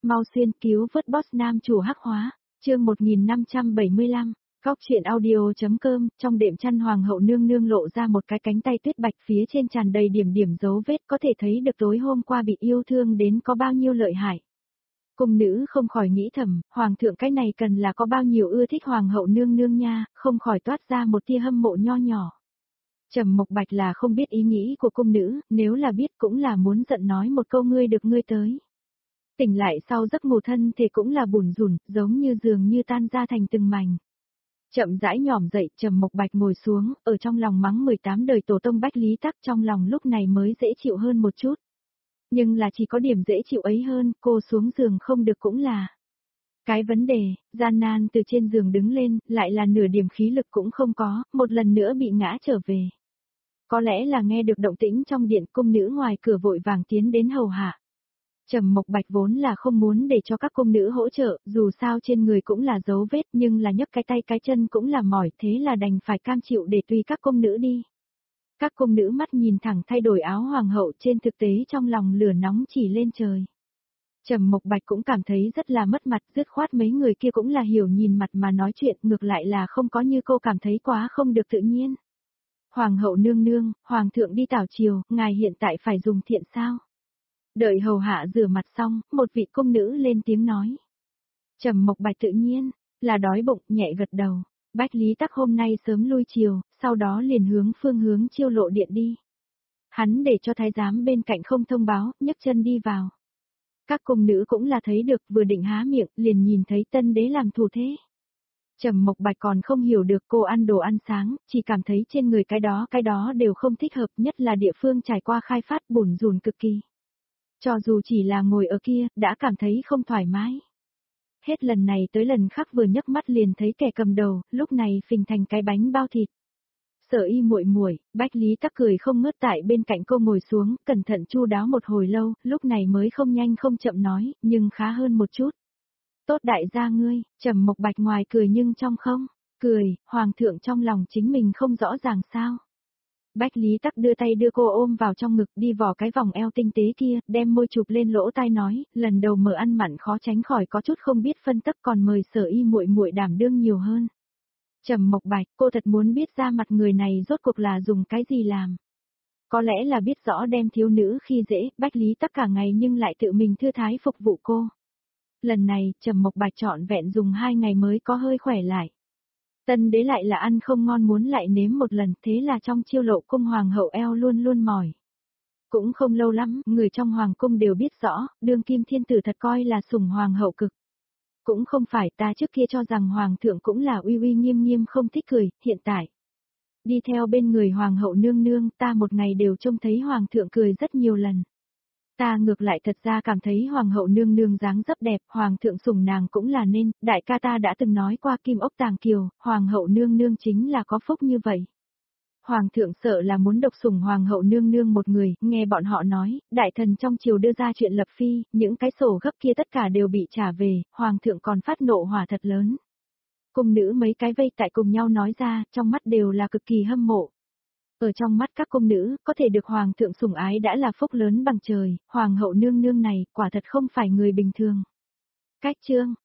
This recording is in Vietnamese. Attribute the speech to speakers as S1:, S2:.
S1: Mau xuyên cứu vớt boss nam chủ hắc hóa, chương 1575, Cóc truyện audio.com, trong đệm chăn hoàng hậu nương nương lộ ra một cái cánh tay tuyết bạch phía trên tràn đầy điểm điểm dấu vết có thể thấy được tối hôm qua bị yêu thương đến có bao nhiêu lợi hại. Cung nữ không khỏi nghĩ thầm, hoàng thượng cái này cần là có bao nhiêu ưa thích hoàng hậu nương nương nha, không khỏi toát ra một tia hâm mộ nho nhỏ. Trầm Mộc Bạch là không biết ý nghĩ của cung nữ, nếu là biết cũng là muốn giận nói một câu ngươi được ngươi tới. Tỉnh lại sau giấc ngủ thân thể cũng là bủn rủn, giống như dường như tan ra thành từng mảnh. Chậm rãi nhỏm dậy, Trầm Mộc Bạch ngồi xuống, ở trong lòng mắng 18 đời tổ tông Bách Lý Tắc, trong lòng lúc này mới dễ chịu hơn một chút. Nhưng là chỉ có điểm dễ chịu ấy hơn, cô xuống giường không được cũng là. Cái vấn đề, gian nan từ trên giường đứng lên, lại là nửa điểm khí lực cũng không có, một lần nữa bị ngã trở về. Có lẽ là nghe được động tĩnh trong điện, cung nữ ngoài cửa vội vàng tiến đến hầu hạ. Trầm Mộc Bạch vốn là không muốn để cho các cung nữ hỗ trợ, dù sao trên người cũng là dấu vết nhưng là nhấc cái tay cái chân cũng là mỏi, thế là đành phải cam chịu để tùy các cung nữ đi. Các cung nữ mắt nhìn thẳng thay đổi áo hoàng hậu, trên thực tế trong lòng lửa nóng chỉ lên trời. Trầm Mộc Bạch cũng cảm thấy rất là mất mặt, dứt khoát mấy người kia cũng là hiểu nhìn mặt mà nói chuyện, ngược lại là không có như cô cảm thấy quá không được tự nhiên. Hoàng hậu nương nương, hoàng thượng đi tảo triều, ngài hiện tại phải dùng thiện sao? Đợi hầu hạ rửa mặt xong, một vị cung nữ lên tiếng nói. Trầm Mộc Bạch tự nhiên, là đói bụng, nhẹ gật đầu. Bách Lý Tắc hôm nay sớm lui chiều, sau đó liền hướng phương hướng Chiêu Lộ điện đi. Hắn để cho thái giám bên cạnh không thông báo, nhấc chân đi vào. Các cung nữ cũng là thấy được, vừa định há miệng, liền nhìn thấy tân đế làm thủ thế. Trầm Mộc Bạch còn không hiểu được cô ăn đồ ăn sáng, chỉ cảm thấy trên người cái đó đều không thích hợp, nhất là địa phương trải qua khai phát bủn rủn cực kỳ. Cho dù chỉ là ngồi ở kia, đã cảm thấy không thoải mái. Hết lần này tới lần khác vừa nhấc mắt liền thấy kẻ cầm đầu, lúc này phình thành cái bánh bao thịt. Sở Y muội muội, Bách Lý Tắc cười không ngớt tại bên cạnh cô ngồi xuống, cẩn thận chu đáo một hồi lâu, lúc này mới không nhanh không chậm nói, nhưng khá hơn một chút. Tốt đại gia ngươi, Trầm Mộc Bạch ngoài cười nhưng trong không, cười, hoàng thượng trong lòng chính mình không rõ ràng sao. Bách Lý Tắc đưa tay đưa cô ôm vào trong ngực, đi vò cái vòng eo tinh tế kia, đem môi chụp lên lỗ tai nói, lần đầu mở ăn mặn khó tránh khỏi có chút không biết phân tắc, còn mời Sở Y muội muội đảm đương nhiều hơn. Trầm Mộc Bạch, cô thật muốn biết ra mặt người này rốt cuộc là dùng cái gì làm. Có lẽ là biết rõ đem thiếu nữ khi dễ, Bách Lý Tắc cả ngày nhưng lại tự mình thư thái phục vụ cô. Lần này, Trầm Mộc Bạch trọn vẹn dùng 2 ngày mới có hơi khỏe lại. Tân đế lại là ăn không ngon muốn lại nếm một lần, thế là trong Chiêu Lộ cung hoàng hậu eo luôn luôn mỏi. Cũng không lâu lắm, người trong hoàng cung đều biết rõ, đương kim thiên tử thật coi là sủng hoàng hậu cực. Cũng không phải, ta trước kia cho rằng hoàng thượng cũng là uy uy nghiêm nghiêm không thích cười, hiện tại. Đi theo bên người hoàng hậu nương nương, ta một ngày đều trông thấy hoàng thượng cười rất nhiều lần. Ta ngược lại thật ra cảm thấy hoàng hậu nương nương dáng dấp đẹp, hoàng thượng sủng nàng cũng là nên, đại ca ta đã từng nói qua Kim Ốc Tàng Kiều, hoàng hậu nương nương chính là có phúc như vậy. Hoàng thượng sợ là muốn độc sủng hoàng hậu nương nương một người, nghe bọn họ nói, đại thần trong triều đưa ra chuyện lập phi, những cái sổ gấp kia tất cả đều bị trả về, hoàng thượng còn phát nộ hỏa thật lớn. Cung nữ mấy cái vây tại cùng nhau nói ra, trong mắt đều là cực kỳ hâm mộ. Ở trong mắt các cung nữ, có thể được hoàng thượng sủng ái đã là phúc lớn bằng trời, hoàng hậu nương nương này, quả thật không phải người bình thường. Cách chương,